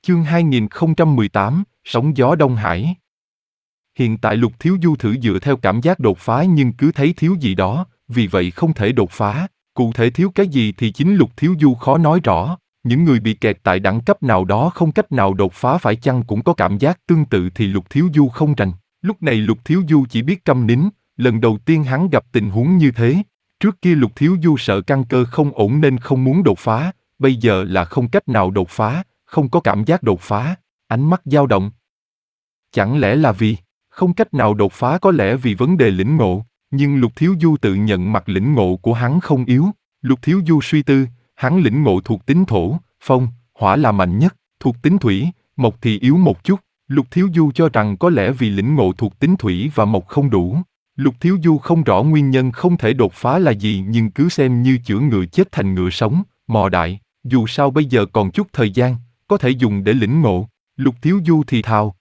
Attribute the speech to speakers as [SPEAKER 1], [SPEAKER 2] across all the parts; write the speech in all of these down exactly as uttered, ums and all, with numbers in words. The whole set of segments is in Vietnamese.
[SPEAKER 1] Chương hai nghìn không trăm mười tám, Sóng gió Đông Hải. Hiện tại Lục Thiếu Du thử dựa theo cảm giác đột phá nhưng cứ thấy thiếu gì đó, vì vậy không thể đột phá. Cụ thể thiếu cái gì thì chính Lục Thiếu Du khó nói rõ. Những người bị kẹt tại đẳng cấp nào đó không cách nào đột phá phải chăng cũng có cảm giác tương tự thì Lục Thiếu Du không rành. Lúc này Lục Thiếu Du chỉ biết câm nín, lần đầu tiên hắn gặp tình huống như thế. Trước kia Lục Thiếu Du sợ căn cơ không ổn nên không muốn đột phá, bây giờ là không cách nào đột phá, không có cảm giác đột phá, ánh mắt dao động. Chẳng lẽ là vì không cách nào đột phá, có lẽ vì vấn đề lĩnh ngộ, nhưng Lục Thiếu Du tự nhận mặt lĩnh ngộ của hắn không yếu. Lục Thiếu Du suy tư, hắn lĩnh ngộ thuộc tính thổ, phong, hỏa là mạnh nhất, thuộc tính thủy, mộc thì yếu một chút. Lục Thiếu Du cho rằng có lẽ vì lĩnh ngộ thuộc tính thủy và mộc không đủ. Lục Thiếu Du không rõ nguyên nhân không thể đột phá là gì nhưng cứ xem như chữa ngựa chết thành ngựa sống, mò đại, dù sao bây giờ còn chút thời gian, có thể dùng để lĩnh ngộ. Lục Thiếu Du thì thào.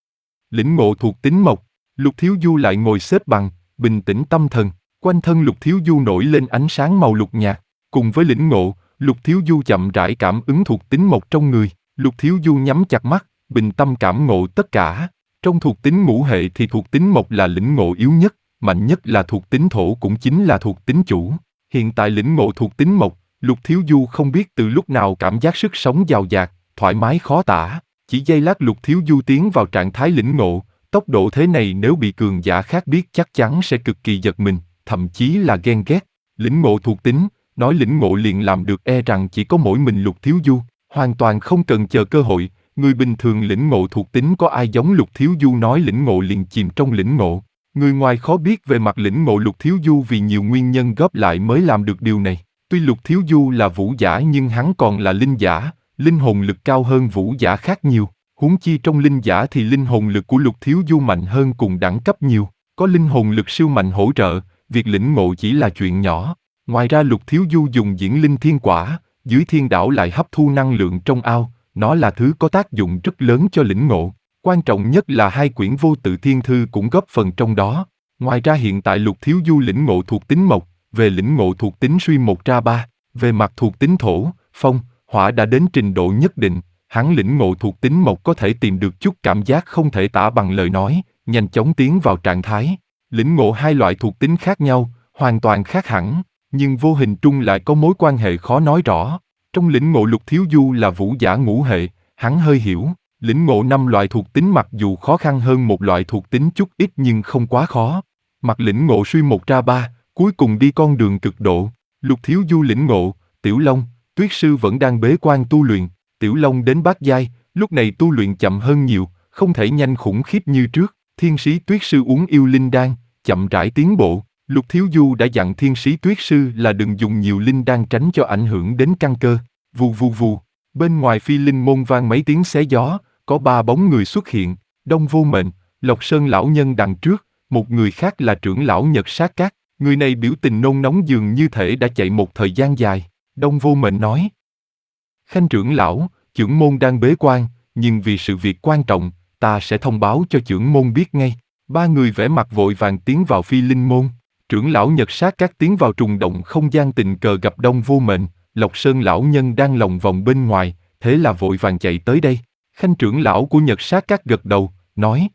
[SPEAKER 1] Lĩnh ngộ thuộc tính mộc. Lục Thiếu Du lại ngồi xếp bằng, bình tĩnh tâm thần, quanh thân Lục Thiếu Du nổi lên ánh sáng màu lục nhạt. Cùng với lĩnh ngộ, Lục Thiếu Du chậm rãi cảm ứng thuộc tính mộc trong người. Lục Thiếu Du nhắm chặt mắt, bình tâm cảm ngộ tất cả. Trong thuộc tính ngũ hệ thì thuộc tính mộc là lĩnh ngộ yếu nhất, mạnh nhất là thuộc tính thổ cũng chính là thuộc tính chủ. Hiện tại lĩnh ngộ thuộc tính mộc, Lục Thiếu Du không biết từ lúc nào cảm giác sức sống dào dạt, thoải mái khó tả. Chỉ giây lát Lục Thiếu Du tiến vào trạng thái lĩnh ngộ, tốc độ thế này nếu bị cường giả khác biết chắc chắn sẽ cực kỳ giật mình, thậm chí là ghen ghét. Lĩnh ngộ thuộc tính, nói lĩnh ngộ liền làm được e rằng chỉ có mỗi mình Lục Thiếu Du, hoàn toàn không cần chờ cơ hội. Người bình thường lĩnh ngộ thuộc tính có ai giống Lục Thiếu Du nói lĩnh ngộ liền chìm trong lĩnh ngộ. Người ngoài khó biết về mặt lĩnh ngộ Lục Thiếu Du vì nhiều nguyên nhân góp lại mới làm được điều này. Tuy Lục Thiếu Du là vũ giả nhưng hắn còn là linh giả, linh hồn lực cao hơn vũ giả khác nhiều. Huống chi trong linh giả thì linh hồn lực của Lục Thiếu Du mạnh hơn cùng đẳng cấp nhiều. Có linh hồn lực siêu mạnh hỗ trợ, việc lĩnh ngộ chỉ là chuyện nhỏ. Ngoài ra Lục Thiếu Du dùng diễn linh thiên quả, dưới thiên đảo lại hấp thu năng lượng trong ao, nó là thứ có tác dụng rất lớn cho lĩnh ngộ. Quan trọng nhất là hai quyển vô tự thiên thư cũng góp phần trong đó. Ngoài ra hiện tại Lục Thiếu Du lĩnh ngộ thuộc tính mộc, về lĩnh ngộ thuộc tính suy một ra ba, về mặt thuộc tính thổ, phong, hỏa đã đến trình độ nhất định, hắn lĩnh ngộ thuộc tính mộc có thể tìm được chút cảm giác không thể tả bằng lời nói, nhanh chóng tiến vào trạng thái. Lĩnh ngộ hai loại thuộc tính khác nhau, hoàn toàn khác hẳn, nhưng vô hình trung lại có mối quan hệ khó nói rõ. Trong lĩnh ngộ Lục Thiếu Du là vũ giả ngũ hệ, hắn hơi hiểu. Lĩnh ngộ năm loại thuộc tính mặc dù khó khăn hơn một loại thuộc tính chút ít nhưng không quá khó. Mặt lĩnh ngộ suy một ra ba, cuối cùng đi con đường cực độ. Lục Thiếu Du lĩnh ngộ, Tiểu Long, Tuyết Sư vẫn đang bế quan tu luyện. Tiểu Long đến bát giai, lúc này tu luyện chậm hơn nhiều, không thể nhanh khủng khiếp như trước. Thiên Sĩ Tuyết Sư uống yêu linh đan, chậm rãi tiến bộ. Lục Thiếu Du đã dặn Thiên Sĩ Tuyết Sư là đừng dùng nhiều linh đan tránh cho ảnh hưởng đến căn cơ. Vù vù vù, bên ngoài Phi Linh môn vang mấy tiếng xé gió. Có ba bóng người xuất hiện, Đông Vô Mệnh, Lộc Sơn lão nhân đằng trước, một người khác là trưởng lão Nhật Sát Các. Người này biểu tình nôn nóng dường như thể đã chạy một thời gian dài. Đông Vô Mệnh nói: Khanh trưởng lão, chưởng môn đang bế quan, nhưng vì sự việc quan trọng, ta sẽ thông báo cho chưởng môn biết ngay. Ba người vẽ mặt vội vàng tiến vào Phi Linh môn. Trưởng lão Nhật Sát Các tiến vào trùng động không gian tình cờ gặp Đông Vô Mệnh, Lộc Sơn lão nhân đang lòng vòng bên ngoài, thế là vội vàng chạy tới đây. Khanh trưởng lão của Nhật Sát Các gật đầu, nói: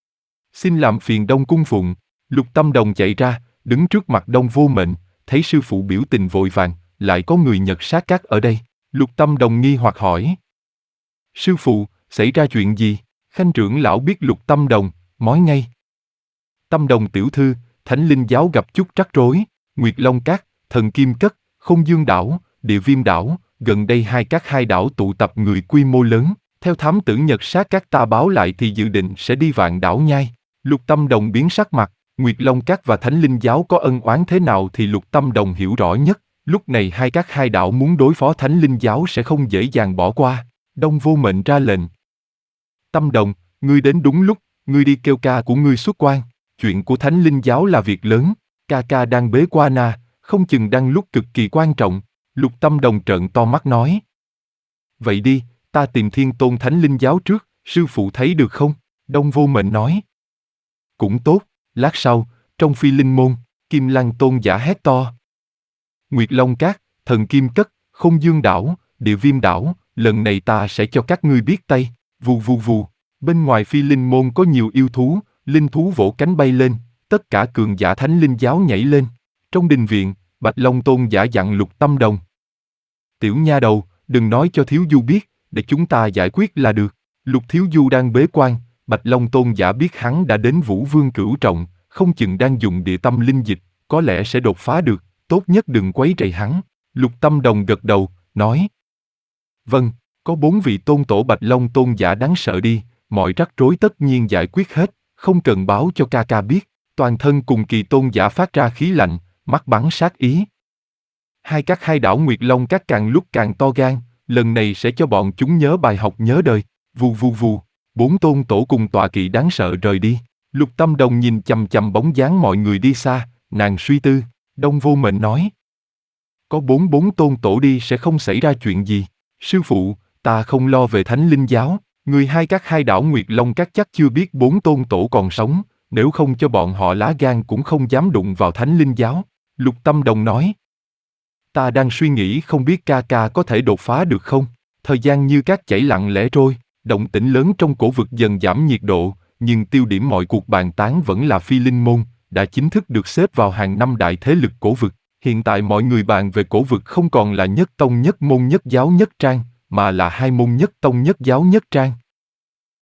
[SPEAKER 1] Xin làm phiền Đông cung phụng. Lục Tâm Đồng chạy ra, đứng trước mặt Đông Vô Mệnh, thấy sư phụ biểu tình vội vàng, lại có người Nhật Sát Các ở đây. Lục Tâm Đồng nghi hoặc hỏi: Sư phụ, xảy ra chuyện gì? Khanh trưởng lão biết Lục Tâm Đồng, nói ngay: Tâm Đồng tiểu thư, Thánh Linh giáo gặp chút rắc rối. Nguyệt Long Các, Thần Kim Cất, Không Dương đảo, Địa Viêm đảo, gần đây hai các hai đảo tụ tập người quy mô lớn. Theo thám tử Nhật Sát Các ta báo lại thì dự định sẽ đi Vạn Đảo Nhai. Lục Tâm Đồng biến sắc mặt, Nguyệt Long Các và Thánh Linh giáo có ân oán thế nào thì Lục Tâm Đồng hiểu rõ nhất. Lúc này hai các hai đảo muốn đối phó Thánh Linh giáo sẽ không dễ dàng bỏ qua. Đông Vô Mệnh ra lệnh: Tâm Đồng, ngươi đến đúng lúc, ngươi đi kêu ca của ngươi xuất quan. Chuyện của Thánh Linh giáo là việc lớn, ca ca đang bế quan à, không chừng đang lúc cực kỳ quan trọng. Lục Tâm Đồng trợn to mắt nói: Vậy đi, ta tìm Thiên Tôn Thánh Linh giáo trước, sư phụ thấy được không? Đông Vô Mệnh nói: Cũng tốt. Lát sau, trong Phi Linh môn, Kim Lăng Tôn giả hét to: Nguyệt Long Các, Thần Kim Cất, Không Dương đảo, Địa Viêm đảo, lần này ta sẽ cho các ngươi biết tay, vù vù vù. Bên ngoài Phi Linh môn có nhiều yêu thú, linh thú vỗ cánh bay lên, tất cả cường giả thánh linh giáo nhảy lên. Trong đình viện, Bạch Long Tôn giả dặn Lục Tâm Đồng. Tiểu nha đầu, đừng nói cho Thiếu Du biết, để chúng ta giải quyết là được. Lục Thiếu Du đang bế quan, Bạch Long Tôn giả biết hắn đã đến Vũ Vương Cửu Trọng, không chừng đang dùng địa tâm linh dịch, có lẽ sẽ đột phá được, tốt nhất đừng quấy rầy hắn. Lục Tâm Đồng gật đầu, nói. Vâng, có bốn vị tôn tổ Bạch Long Tôn giả đáng sợ đi, mọi rắc rối tất nhiên giải quyết hết, không cần báo cho ca ca biết. Toàn thân cùng kỳ tôn giả phát ra khí lạnh, mắt bắn sát ý. Hai các hai đảo Nguyệt Long các càng lúc càng to gan, lần này sẽ cho bọn chúng nhớ bài học nhớ đời. Vù vù vù, bốn tôn tổ cùng tọa kỵ đáng sợ rời đi. Lục Tâm Đồng nhìn chằm chằm bóng dáng mọi người đi xa, nàng suy tư. Đông Vô Mệnh nói. Có bốn bốn tôn tổ đi sẽ không xảy ra chuyện gì. Sư phụ, ta không lo về Thánh Linh giáo, người hai các hai đảo Nguyệt Long các chắc chưa biết bốn tôn tổ còn sống, nếu không cho bọn họ lá gan cũng không dám đụng vào Thánh Linh giáo. Lục Tâm Đồng nói. Ta đang suy nghĩ không biết ca ca có thể đột phá được không? Thời gian như cát chảy lặng lẽ trôi, động tĩnh lớn trong cổ vực dần giảm nhiệt độ, nhưng tiêu điểm mọi cuộc bàn tán vẫn là Phi Linh môn, đã chính thức được xếp vào hàng năm đại thế lực cổ vực. Hiện tại mọi người bàn về cổ vực không còn là nhất tông nhất môn nhất giáo nhất trang, mà là hai môn nhất tông nhất giáo nhất trang.